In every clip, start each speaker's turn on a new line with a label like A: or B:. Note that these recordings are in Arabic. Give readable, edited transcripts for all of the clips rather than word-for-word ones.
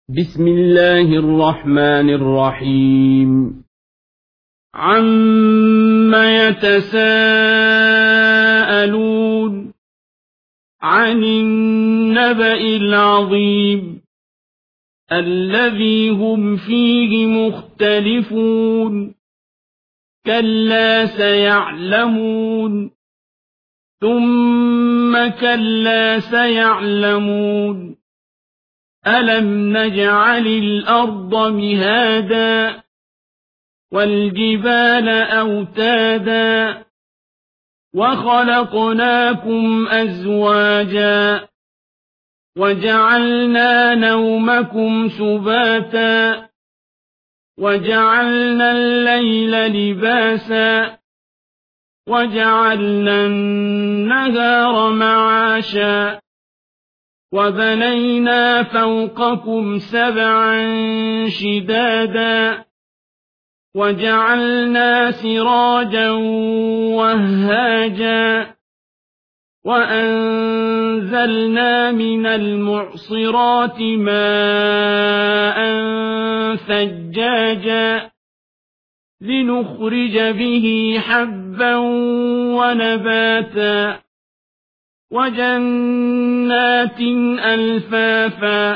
A: بسم الله الرحمن الرحيم. عَمَّ يتساءلون عن النبأ العظيم الذي هم فيه مختلفون كلا سيعلمون ثم كلا سيعلمون ألم نجعل الأرض مهادا والجبال أوتادا وخلقناكم أزواجا وجعلنا نومكم سباتا وجعلنا الليل لباسا وجعلنا النهار معاشا وبنينا فوقكم سبعا شدادا وجعلنا سراجا وهاجا وأنزلنا من المعصرات ماء ثجاجا لنخرج به حبا ونباتا وجنات ألفافا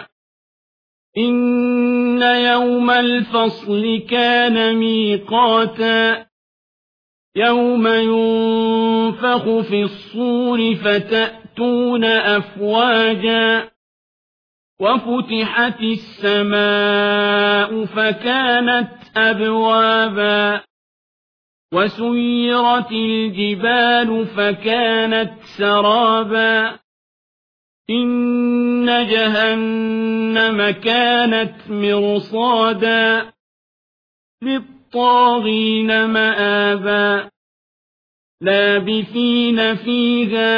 A: إن يوم الفصل كان ميقاتا يوم ينفخ في الصور فتأتون أفواجا وفتحت السماء فكانت أبوابا وسيرت الجبال فكانت سرابا إن جهنم كانت مرصادا للطاغين مآبا لابثين فيها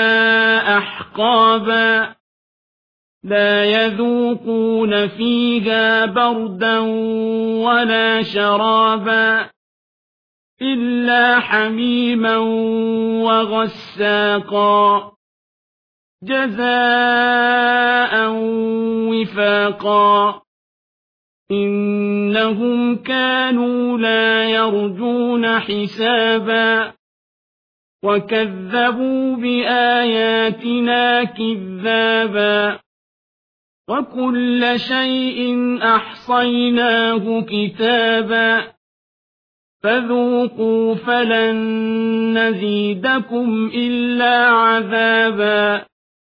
A: أحقابا لا يذوقون فيها بردا ولا شرابا إلا حميما وغساقا جزاء وفاقا إنهم كانوا لا يرجون حسابا وكذبوا بآياتنا كذابا وكل شيء أحصيناه كتابا فذوقوا فلن نزيدكم إلا عذابا